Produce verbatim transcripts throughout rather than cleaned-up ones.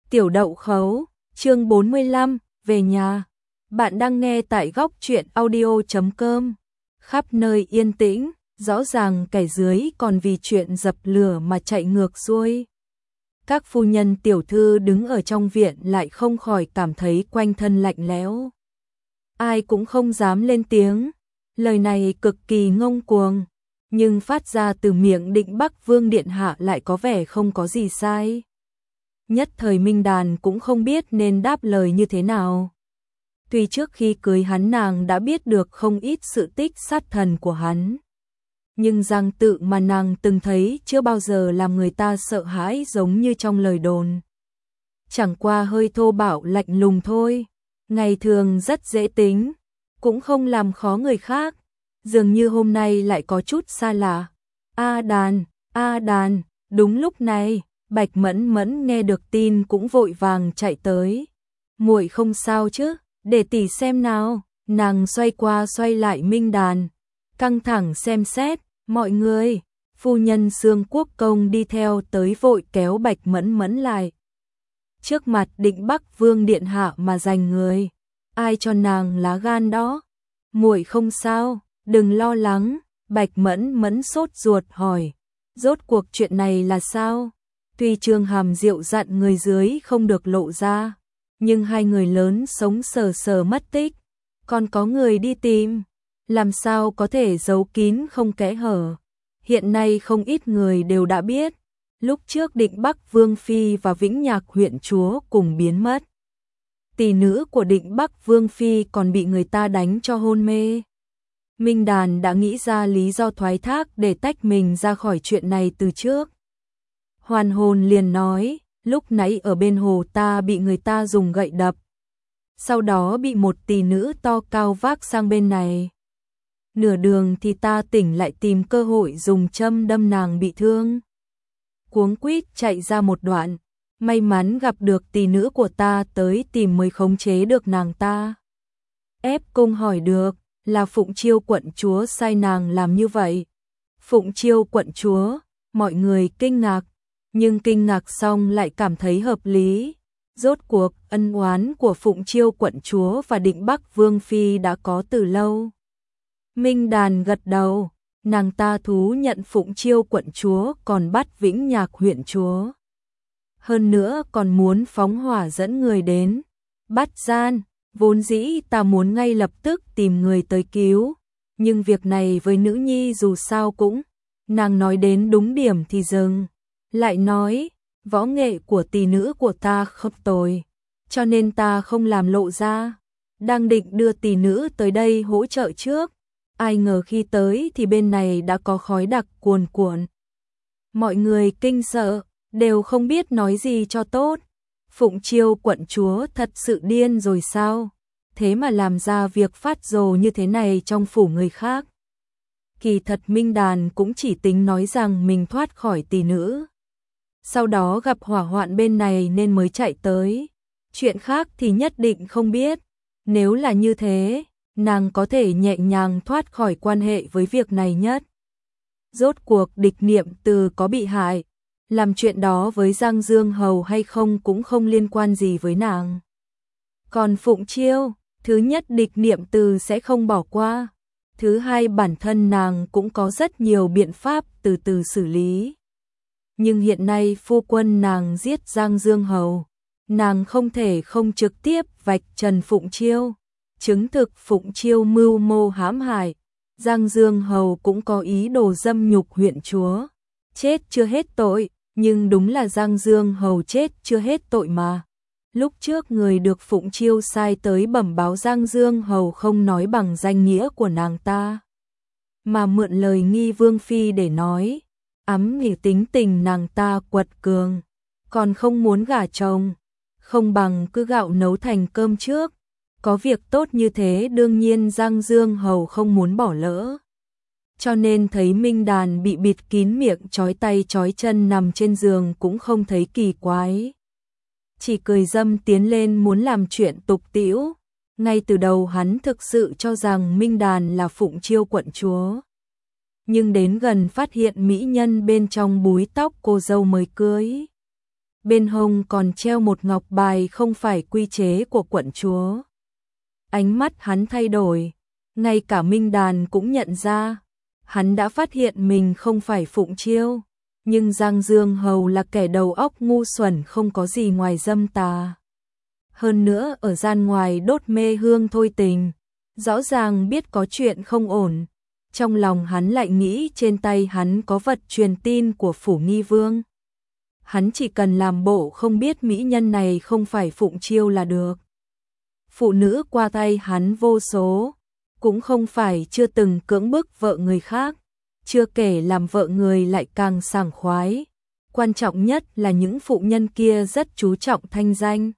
Tiểu Đậu Khấu, chương bốn mươi lăm, về nhà. Bạn đang nghe tại góc truyện audio chấm com. Khắp nơi yên tĩnh, rõ ràng kẻ dưới còn vì chuyện dập lửa mà chạy ngược xuôi. Các phu nhân tiểu thư đứng ở trong viện lại không khỏi cảm thấy quanh thân lạnh lẽo. Ai cũng không dám lên tiếng, lời này cực kỳ ngông cuồng, nhưng phát ra từ miệng Định Bắc Vương điện hạ lại có vẻ không có gì sai. Nhất thời Minh Đàn cũng không biết nên đáp lời như thế nào. Tuy trước khi cưới hắn nàng đã biết được không ít sự tích sát thần của hắn, nhưng Giang Tự mà nàng từng thấy chưa bao giờ làm người ta sợ hãi giống như trong lời đồn. Chẳng qua hơi thô bạo lạnh lùng thôi, ngày thường rất dễ tính, cũng không làm khó người khác, dường như hôm nay lại có chút xa lạ. A Đàn, A Đàn, đúng lúc này, Bạch Mẫn Mẫn nghe được tin cũng vội vàng chạy tới. Muội không sao chứ, để tỷ xem nào. Nàng xoay qua xoay lại Minh Đàn, căng thẳng xem xét. Mọi người, phu nhân Xương Quốc Công đi theo tới vội kéo Bạch Mẫn Mẫn lại. Trước mặt Định Bắc Vương điện hạ mà giành người, ai cho nàng lá gan đó? Muội không sao, đừng lo lắng. Bạch Mẫn Mẫn sốt ruột hỏi, rốt cuộc chuyện này là sao? Tuy Trương Hàm Diệu dặn người dưới không được lộ ra, nhưng hai người lớn sống sờ sờ mất tích, còn có người đi tìm, làm sao có thể giấu kín không kẽ hở. Hiện nay không ít người đều đã biết, lúc trước Định Bắc Vương Phi và Vĩnh Nhạc huyện chúa cùng biến mất. Tỷ nữ của Định Bắc Vương Phi còn bị người ta đánh cho hôn mê. Minh Đàn đã nghĩ ra lý do thoái thác để tách mình ra khỏi chuyện này từ trước. Hoàn hồn liền nói, lúc nãy ở bên hồ ta bị người ta dùng gậy đập, sau đó bị một tỷ nữ to cao vác sang bên này. Nửa đường thì ta tỉnh lại tìm cơ hội dùng châm đâm nàng bị thương. Cuống quýt chạy ra một đoạn, may mắn gặp được tỷ nữ của ta tới tìm mới khống chế được nàng ta. Ép cung hỏi được, là Phụng Chiêu quận chúa sai nàng làm như vậy. Phụng Chiêu quận chúa, mọi người kinh ngạc, nhưng kinh ngạc xong lại cảm thấy hợp lý. Rốt cuộc ân oán của Phụng Chiêu quận chúa và Định Bắc Vương Phi đã có từ lâu. Minh Đàn gật đầu, nàng ta thú nhận Phụng Chiêu quận chúa còn bắt Vĩnh Nhạc huyện chúa. Hơn nữa còn muốn phóng hỏa dẫn người đến bắt gian. Vốn dĩ ta muốn ngay lập tức tìm người tới cứu, nhưng việc này với nữ nhi dù sao cũng. Nàng nói đến đúng điểm thì dừng, lại nói, võ nghệ của tỷ nữ của ta không tồi, cho nên ta không làm lộ ra. Đang định đưa tỷ nữ tới đây hỗ trợ trước, ai ngờ khi tới thì bên này đã có khói đặc cuồn cuộn. Mọi người kinh sợ, đều không biết nói gì cho tốt. Phụng Chiêu quận chúa thật sự điên rồi sao? Thế mà làm ra việc phát rồ như thế này trong phủ người khác. Kỳ thật Minh Đàn cũng chỉ tính nói rằng mình thoát khỏi tỷ nữ, sau đó gặp hỏa hoạn bên này nên mới chạy tới. Chuyện khác thì nhất định không biết. Nếu là như thế, nàng có thể nhẹ nhàng thoát khỏi quan hệ với việc này nhất. Rốt cuộc Địch Niệm Từ có bị hại, làm chuyện đó với Giang Dương Hầu hay không cũng không liên quan gì với nàng. Còn Phụng Chiêu, thứ nhất Địch Niệm Từ sẽ không bỏ qua, thứ hai bản thân nàng cũng có rất nhiều biện pháp từ từ xử lý. Nhưng hiện nay phu quân nàng giết Giang Dương Hầu, nàng không thể không trực tiếp vạch trần Phụng Chiêu, chứng thực Phụng Chiêu mưu mô hãm hại. Giang Dương Hầu cũng có ý đồ dâm nhục huyện chúa, chết chưa hết tội, nhưng đúng là Giang Dương Hầu chết chưa hết tội mà. Lúc trước người được Phụng Chiêu sai tới bẩm báo Giang Dương Hầu không nói bằng danh nghĩa của nàng ta, mà mượn lời Nghi Vương Phi để nói, ắm nghĩ tính tình nàng ta quật cường, còn không muốn gả chồng, không bằng cứ gạo nấu thành cơm trước. Có việc tốt như thế đương nhiên Giang Dương Hầu không muốn bỏ lỡ. Cho nên thấy Minh Đàn bị bịt kín miệng trói tay trói chân nằm trên giường cũng không thấy kỳ quái. Chỉ cười dâm tiến lên muốn làm chuyện tục tĩu. Ngay từ đầu hắn thực sự cho rằng Minh Đàn là Phụng Chiêu quận chúa. Nhưng đến gần phát hiện mỹ nhân bên trong búi tóc cô dâu mới cưới. bên hông còn treo một ngọc bài không phải quy chế của quận chúa. Ánh mắt hắn thay đổi, ngay cả Minh Đàn cũng nhận ra, hắn đã phát hiện mình không phải Phụng Chiêu, nhưng Giang Dương Hầu là kẻ đầu óc ngu xuẩn không có gì ngoài dâm tà. Hơn nữa ở gian ngoài đốt mê hương thôi tình, rõ ràng biết có chuyện không ổn, trong lòng hắn lại nghĩ trên tay hắn có vật truyền tin của Phủ Nghi Vương. Hắn chỉ cần làm bộ không biết mỹ nhân này không phải Phụng Chiêu là được. Phụ nữ qua tay hắn vô số, cũng không phải chưa từng cưỡng bức vợ người khác, chưa kể làm vợ người lại càng sảng khoái. Quan trọng nhất là những phụ nhân kia rất chú trọng thanh danh.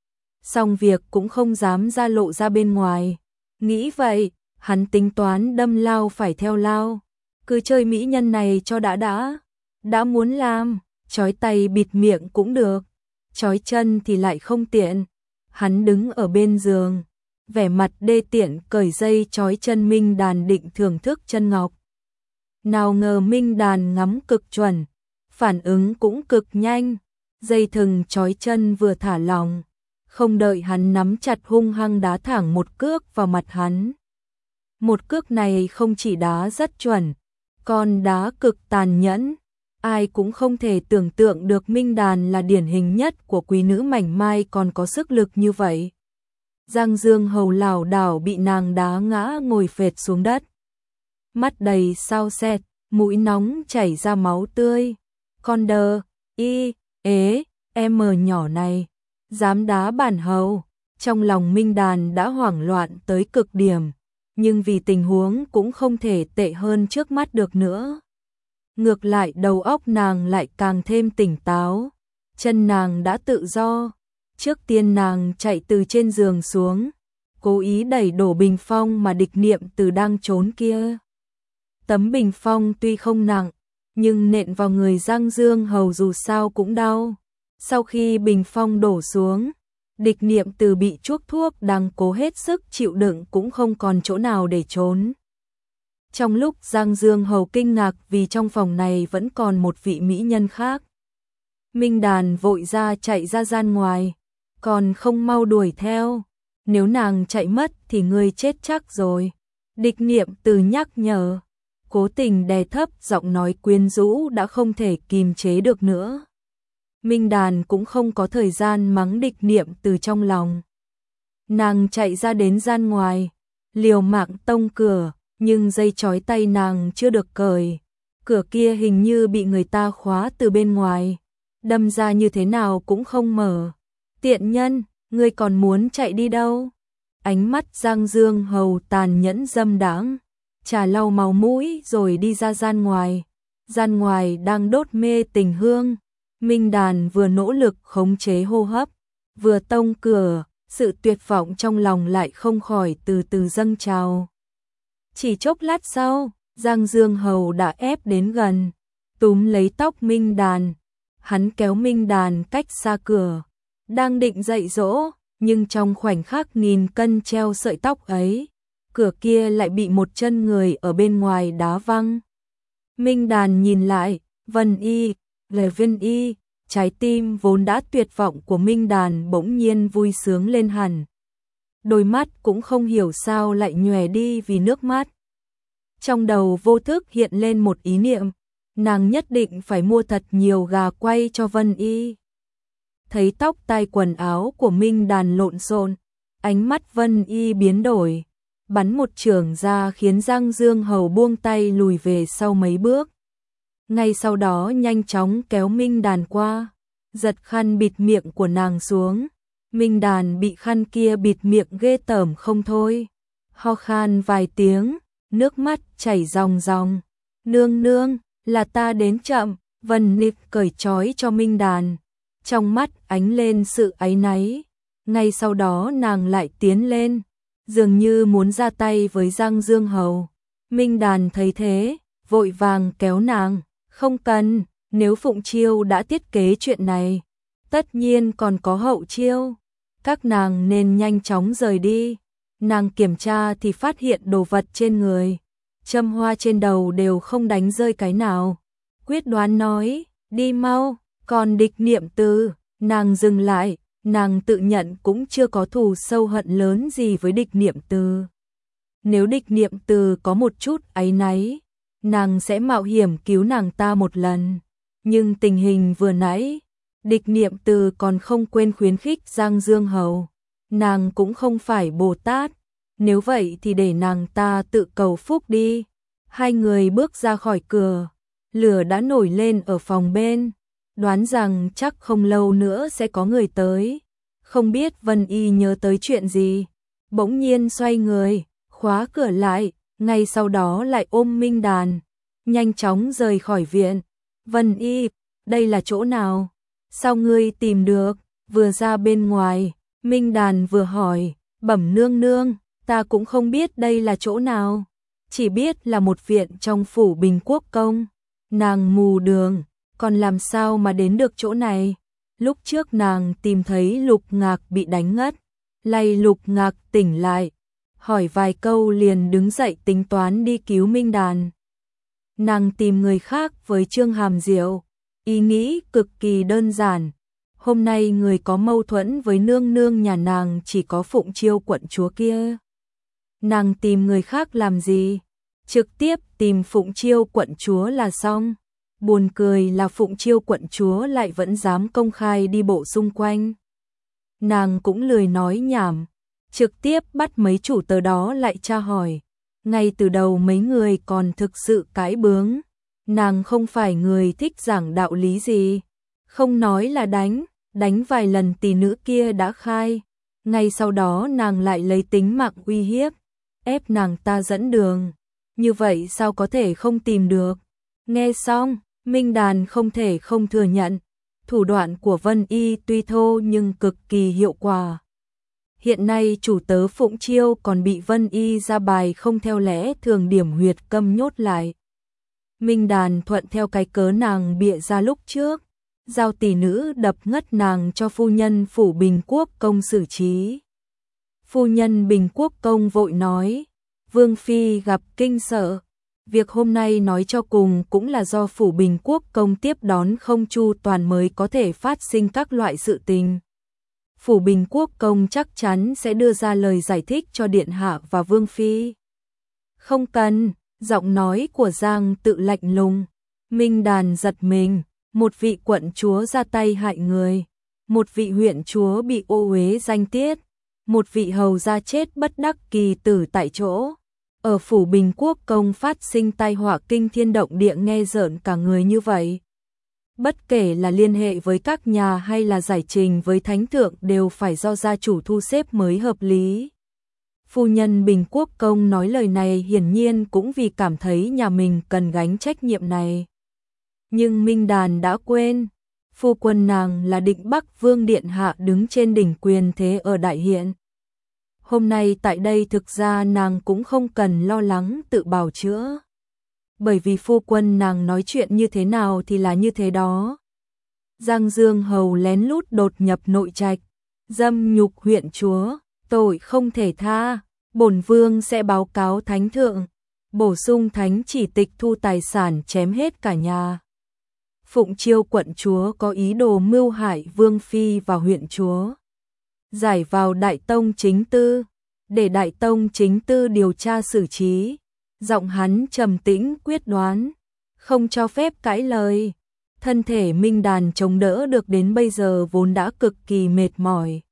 Xong việc cũng không dám ra lộ ra bên ngoài. Nghĩ vậy, hắn tính toán đâm lao phải theo lao. Cứ chơi mỹ nhân này cho đã đã. Đã muốn làm, trói tay bịt miệng cũng được. Trói chân thì lại không tiện. Hắn đứng ở bên giường, vẻ mặt đê tiện cởi dây trói chân Minh Đàn định thưởng thức chân ngọc. Nào ngờ Minh Đàn ngắm cực chuẩn, phản ứng cũng cực nhanh. Dây thừng trói chân vừa thả lỏng, không đợi hắn nắm chặt hung hăng đá thẳng một cước vào mặt hắn. Một cước này không chỉ đá rất chuẩn, còn đá cực tàn nhẫn. Ai cũng không thể tưởng tượng được Minh Đàn là điển hình nhất của quý nữ mảnh mai còn có sức lực như vậy. Giang Dương Hầu lảo đảo bị nàng đá ngã ngồi phệt xuống đất. Mắt đầy sao sẹt, mũi nóng chảy ra máu tươi. Con đờ, y, ế, em nhỏ này, dám đá bản hầu. Trong lòng Minh Đàn đã hoảng loạn tới cực điểm, nhưng vì tình huống cũng không thể tệ hơn trước mắt được nữa. Ngược lại đầu óc nàng lại càng thêm tỉnh táo, chân nàng đã tự do. Trước tiên nàng chạy từ trên giường xuống, cố ý đẩy đổ bình phong mà Địch Niệm Từ đang trốn kia. Tấm bình phong tuy không nặng, nhưng nện vào người Giang Dương Hầu dù sao cũng đau. Sau khi bình phong đổ xuống, Địch Niệm Từ bị chuốc thuốc đang cố hết sức chịu đựng cũng không còn chỗ nào để trốn. Trong lúc Giang Dương Hầu kinh ngạc vì trong phòng này vẫn còn một vị mỹ nhân khác, Minh Đàn vội ra chạy ra gian ngoài, còn không mau đuổi theo. Nếu nàng chạy mất thì ngươi chết chắc rồi. Địch Niệm Từ nhắc nhở, cố tình đè thấp giọng nói quyến rũ đã không thể kìm chế được nữa. Minh Đàn cũng không có thời gian mắng Địch Niệm Từ trong lòng. Nàng chạy ra đến gian ngoài, liều mạng tông cửa, nhưng dây trói tay nàng chưa được cởi. Cửa kia hình như bị người ta khóa từ bên ngoài, đâm ra như thế nào cũng không mở. Tiện nhân, ngươi còn muốn chạy đi đâu? Ánh mắt Giang Dương Hầu tàn nhẫn dâm đãng, trà lau máu mũi rồi đi ra gian ngoài. Gian ngoài đang đốt mê tình hương. Minh Đàn vừa nỗ lực khống chế hô hấp, vừa tông cửa, sự tuyệt vọng trong lòng lại không khỏi từ từ dâng trào. Chỉ chốc lát sau, Giang Dương Hầu đã ép đến gần, túm lấy tóc Minh Đàn. Hắn kéo Minh Đàn cách xa cửa, đang định dạy dỗ, nhưng trong khoảnh khắc nghìn cân treo sợi tóc ấy, cửa kia lại bị một chân người ở bên ngoài đá văng. Minh Đàn nhìn lại, Vân Y, Lê Vân Y, trái tim vốn đã tuyệt vọng của Minh Đàn bỗng nhiên vui sướng lên hẳn. Đôi mắt cũng không hiểu sao lại nhòe đi vì nước mắt. Trong đầu vô thức hiện lên một ý niệm, nàng nhất định phải mua thật nhiều gà quay cho Vân Y. Thấy tóc tai quần áo của Minh Đàn lộn xộn, ánh mắt Vân Y biến đổi, bắn một chưởng ra khiến Giang Dương Hầu buông tay lùi về sau mấy bước. Ngay sau đó nhanh chóng kéo Minh Đàn qua, giật khăn bịt miệng của nàng xuống. Minh Đàn bị khăn kia bịt miệng ghê tởm không thôi, ho khan vài tiếng, nước mắt chảy ròng ròng. Nương nương, là ta đến chậm. Vân Nịch cởi trói cho Minh Đàn, trong mắt ánh lên sự áy náy. Ngay sau đó nàng lại tiến lên, dường như muốn ra tay với Giang Dương Hầu. Minh Đàn thấy thế, vội vàng kéo nàng, không cần, nếu Phụng Chiêu đã thiết kế chuyện này, tất nhiên còn có hậu chiêu. Các nàng nên nhanh chóng rời đi. Nàng kiểm tra thì phát hiện đồ vật trên người, châm hoa trên đầu đều không đánh rơi cái nào. Quyết đoán nói, đi mau. Còn Địch Niệm Từ, Nàng dừng lại, nàng tự nhận cũng chưa có thù sâu hận lớn gì với Địch Niệm Từ. Nếu Địch Niệm Từ có một chút áy náy, nàng sẽ mạo hiểm cứu nàng ta một lần. Nhưng tình hình vừa nãy, Địch Niệm Từ còn không quên khuyến khích Giang Dương Hầu. Nàng cũng không phải Bồ Tát, nếu vậy thì để nàng ta tự cầu phúc đi. Hai người bước ra khỏi cửa, lửa đã nổi lên ở phòng bên, đoán rằng chắc không lâu nữa sẽ có người tới. Không biết Vân Y nhớ tới chuyện gì, bỗng nhiên xoay người, khóa cửa lại, ngay sau đó lại ôm Minh Đàn, nhanh chóng rời khỏi viện. Vân Y, đây là chỗ nào? Sao ngươi tìm được? Vừa ra bên ngoài, Minh Đàn vừa hỏi, bẩm nương nương, ta cũng không biết đây là chỗ nào, chỉ biết là một viện trong phủ Bình Quốc Công. Nàng mù đường, còn làm sao mà đến được chỗ này? Lúc trước nàng tìm thấy Lục Ngạc bị đánh ngất, lay Lục Ngạc tỉnh lại, hỏi vài câu liền đứng dậy tính toán đi cứu Minh Đàn. Nàng tìm người khác với Trương Hàm Diệu, ý nghĩ cực kỳ đơn giản. Hôm nay người có mâu thuẫn với nương nương nhà nàng chỉ có Phụng Chiêu quận chúa kia. Nàng tìm người khác làm gì? Trực tiếp tìm Phụng Chiêu quận chúa là xong. Buồn cười là Phụng Chiêu quận chúa lại vẫn dám công khai đi bộ xung quanh. Nàng cũng lười nói nhảm, trực tiếp bắt mấy chủ tớ đó lại tra hỏi. Ngay từ đầu mấy người còn thực sự cãi bướng. Nàng không phải người thích giảng đạo lý gì. Không nói là đánh, đánh vài lần tỷ nữ kia đã khai. Ngay sau đó nàng lại lấy tính mạng uy hiếp, ép nàng ta dẫn đường. Như vậy sao có thể không tìm được? Nghe xong, Minh Đàn không thể không thừa nhận. Thủ đoạn của Vân Y tuy thô nhưng cực kỳ hiệu quả. Hiện nay chủ tớ Phụng Chiêu còn bị Vân Y ra bài không theo lẽ thường điểm huyệt câm nhốt lại. Minh Đàn thuận theo cái cớ nàng bịa ra lúc trước, giao tỷ nữ đập ngất nàng cho phu nhân phủ Bình Quốc Công xử trí. Phu nhân Bình Quốc Công vội nói, Vương Phi gặp kinh sợ. Việc hôm nay nói cho cùng cũng là do phủ Bình Quốc Công tiếp đón không chu toàn mới có thể phát sinh các loại sự tình. Phủ Bình Quốc Công chắc chắn sẽ đưa ra lời giải thích cho Điện Hạ và Vương Phi. Không cần, giọng nói của Giang Tự lạnh lùng. Minh Đàn giật mình, một vị quận chúa ra tay hại người, một vị huyện chúa bị ô uế danh tiết, một vị hầu gia chết bất đắc kỳ tử tại chỗ. Ở phủ Bình Quốc Công phát sinh tai họa kinh thiên động địa nghe rợn cả người như vậy. Bất kể là liên hệ với các nhà hay là giải trình với thánh thượng đều phải do gia chủ thu xếp mới hợp lý. Phu nhân Bình Quốc Công nói lời này hiển nhiên cũng vì cảm thấy nhà mình cần gánh trách nhiệm này. Nhưng Minh Đàn đã quên, phu quân nàng là Định Bắc Vương Điện Hạ đứng trên đỉnh quyền thế ở Đại Hiện. Hôm nay tại đây thực ra nàng cũng không cần lo lắng tự bào chữa. Bởi vì phu quân nàng nói chuyện như thế nào thì là như thế đó. Giang Dương Hầu lén lút đột nhập nội trạch, dâm nhục huyện chúa, tội không thể tha, bổn vương sẽ báo cáo thánh thượng, bổ sung thánh chỉ tịch thu tài sản chém hết cả nhà. Phụng Chiêu quận chúa có ý đồ mưu hại Vương Phi và huyện chúa. Giải vào Đại Tông chính tư, để Đại Tông chính tư điều tra xử trí. Giọng hắn trầm tĩnh quyết đoán, không cho phép cãi lời. Thân thể Minh Đàn chống đỡ được đến bây giờ vốn đã cực kỳ mệt mỏi.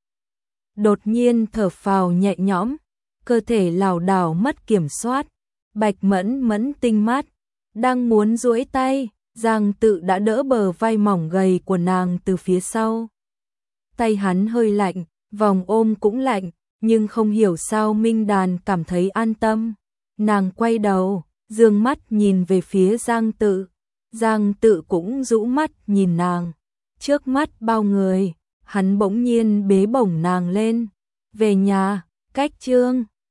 Đột nhiên thở phào nhẹ nhõm, cơ thể lảo đảo mất kiểm soát. Bạch Mẫn Mẫn tinh mắt, đang muốn duỗi tay, Giang Tự đã đỡ bờ vai mỏng gầy của nàng từ phía sau. Tay hắn hơi lạnh, vòng ôm cũng lạnh, nhưng không hiểu sao Minh Đàn cảm thấy an tâm. Nàng quay đầu, dương mắt nhìn về phía Giang Tự. Giang Tự cũng rũ mắt nhìn nàng. Trước mắt bao người, hắn bỗng nhiên bế bổng nàng lên. Về nhà, cách trương.